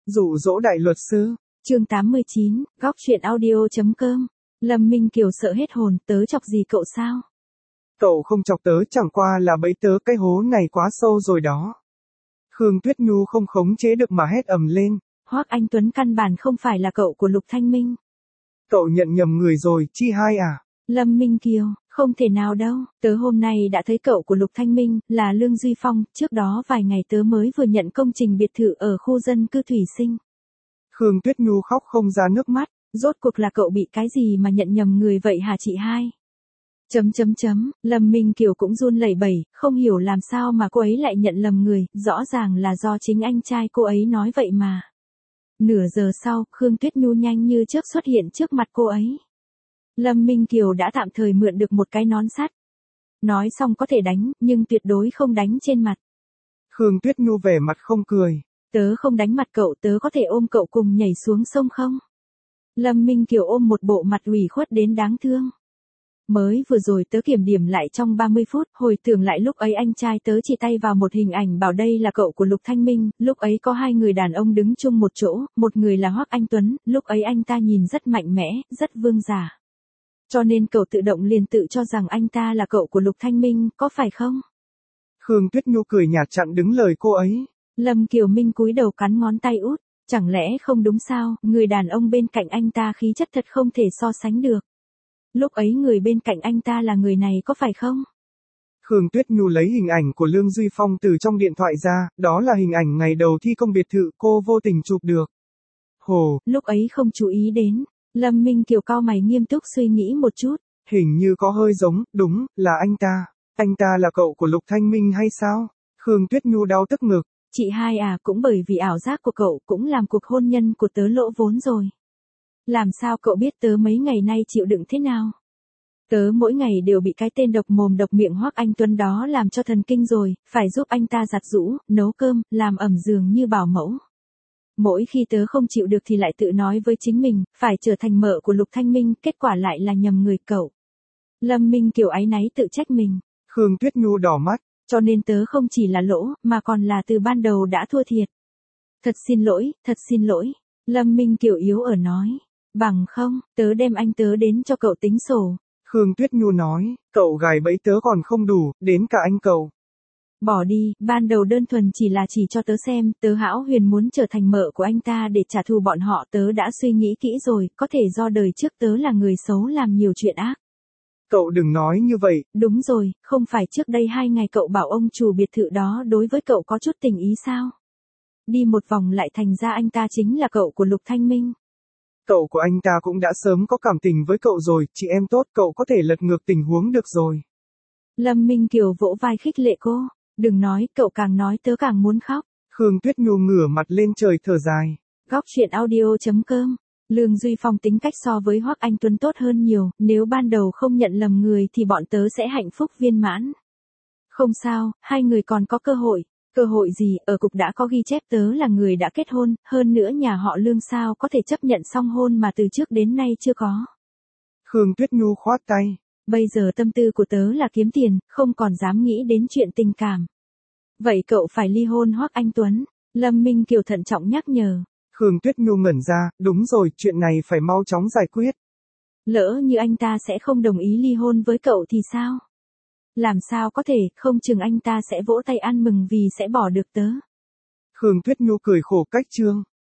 Dụ dỗ đại luật sư. Chương 89, góc truyện audio.com. Lâm Minh Kiều sợ hết hồn, tớ chọc gì cậu sao? Cậu không chọc tớ, chẳng qua là bẫy tớ, cái hố này quá sâu rồi đó. Khương Tuyết Nhu không khống chế được mà hét ầm lên. Hoắc Anh Tuấn căn bản không phải là cậu của Lục Thanh Minh. Cậu nhận nhầm người rồi, Chi Hai à? Lâm Minh Kiều, không thể nào đâu, tớ hôm nay đã thấy cậu của Lục Thanh Minh, là Lương Duy Phong, trước đó vài ngày tớ mới vừa nhận công trình biệt thự ở khu dân cư Thủy Sinh. Khương Tuyết Nhu khóc không ra nước mắt. Rốt cuộc là cậu bị cái gì mà nhận nhầm người vậy hả chị hai? Lâm Minh Kiều cũng run lẩy bẩy, không hiểu làm sao mà cô ấy lại nhận lầm người, rõ ràng là do chính anh trai cô ấy nói vậy mà. Nửa giờ sau, Khương Tuyết Nhu nhanh như chớp xuất hiện trước mặt cô ấy. Lâm Minh Kiều đã tạm thời mượn được một cái nón sắt. Nói xong có thể đánh, nhưng tuyệt đối không đánh trên mặt. Khương Tuyết Nhu vẻ mặt không cười. Tớ không đánh mặt cậu, tớ có thể ôm cậu cùng nhảy xuống sông không? Lâm Minh Kiều ôm một bộ mặt ủy khuất đến đáng thương. Mới vừa rồi tớ kiểm điểm lại trong 30 phút, hồi tưởng lại lúc ấy anh trai tớ chỉ tay vào một hình ảnh bảo đây là cậu của Lục Thanh Minh, lúc ấy có hai người đàn ông đứng chung một chỗ, một người là Hoắc Anh Tuấn, lúc ấy anh ta nhìn rất mạnh mẽ, rất vương giả. Cho nên cậu tự động liền tự cho rằng anh ta là cậu của Lục Thanh Minh, có phải không? Khương Tuyết Nhu cười nhạt chặn đứng lời cô ấy. Lâm Kiều Minh cúi đầu cắn ngón tay út, chẳng lẽ không đúng sao, người đàn ông bên cạnh anh ta khí chất thật không thể so sánh được. Lúc ấy người bên cạnh anh ta là người này có phải không? Khương Tuyết Nhu lấy hình ảnh của Lương Duy Phong từ trong điện thoại ra, đó là hình ảnh ngày đầu thi công biệt thự cô vô tình chụp được. Hồ, lúc ấy không chú ý đến, Lâm Minh Kiều cau mày nghiêm túc suy nghĩ một chút. Hình như có hơi giống, đúng, là anh ta. Anh ta là cậu của Lục Thanh Minh hay sao? Khương Tuyết Nhu đau tức ngực. Chị hai à, cũng bởi vì ảo giác của cậu cũng làm cuộc hôn nhân của tớ lỗ vốn rồi. Làm sao cậu biết tớ mấy ngày nay chịu đựng thế nào? Tớ mỗi ngày đều bị cái tên độc mồm độc miệng Hoắc Anh Tuấn đó làm cho thần kinh rồi, phải giúp anh ta giặt giũ, nấu cơm, làm ẩm giường như bảo mẫu. Mỗi khi tớ không chịu được thì lại tự nói với chính mình, phải trở thành mợ của Lục Thanh Minh, kết quả lại là nhầm người cậu. Lâm Minh Kiều áy náy tự trách mình. Khương Tuyết Nhu đỏ mắt. Cho nên tớ không chỉ là lỗ, mà còn là từ ban đầu đã thua thiệt. Thật xin lỗi, Lâm Minh Kiều yếu ở nói. Bằng không, tớ đem anh tớ đến cho cậu tính sổ. Khương Tuyết Nhu nói, cậu gài bẫy tớ còn không đủ, đến cả anh cậu. Bỏ đi, ban đầu đơn thuần chỉ cho tớ xem, tớ hão huyền muốn trở thành mợ của anh ta để trả thù bọn họ, tớ đã suy nghĩ kỹ rồi, có thể do đời trước tớ là người xấu làm nhiều chuyện ác. Cậu đừng nói như vậy. Đúng rồi, không phải trước đây 2 ngày cậu bảo ông chủ biệt thự đó đối với cậu có chút tình ý sao? Đi một vòng lại thành ra anh ta chính là cậu của Lục Thanh Minh. Cậu của anh ta cũng đã sớm có cảm tình với cậu rồi, chị em tốt, cậu có thể lật ngược tình huống được rồi. Lâm Minh Kiều vỗ vai khích lệ cô, đừng nói, cậu càng nói tớ càng muốn khóc. Khương Tuyết Nhu ngửa mặt lên trời thở dài. Góc truyện audio.com. Lương Duy Phong tính cách so với Hoắc Anh Tuấn tốt hơn nhiều, nếu ban đầu không nhận lầm người thì bọn tớ sẽ hạnh phúc viên mãn. Không sao, hai người còn có cơ hội. Cơ hội gì, ở cục đã có ghi chép tớ là người đã kết hôn, hơn nữa nhà họ Lương sao có thể chấp nhận song hôn mà từ trước đến nay chưa có. Khương Tuyết Nhu khoát tay. Bây giờ tâm tư của tớ là kiếm tiền, không còn dám nghĩ đến chuyện tình cảm. Vậy cậu phải ly hôn Hoắc Anh Tuấn, Lâm Minh Kiều thận trọng nhắc nhở. Khương Tuyết Nhu ngẩn ra, đúng rồi, chuyện này phải mau chóng giải quyết. Lỡ như anh ta sẽ không đồng ý ly hôn với cậu thì sao? Làm sao có thể, không chừng anh ta sẽ vỗ tay ăn mừng vì sẽ bỏ được tớ. Khương Tuyết Nhu cười khổ cách trương.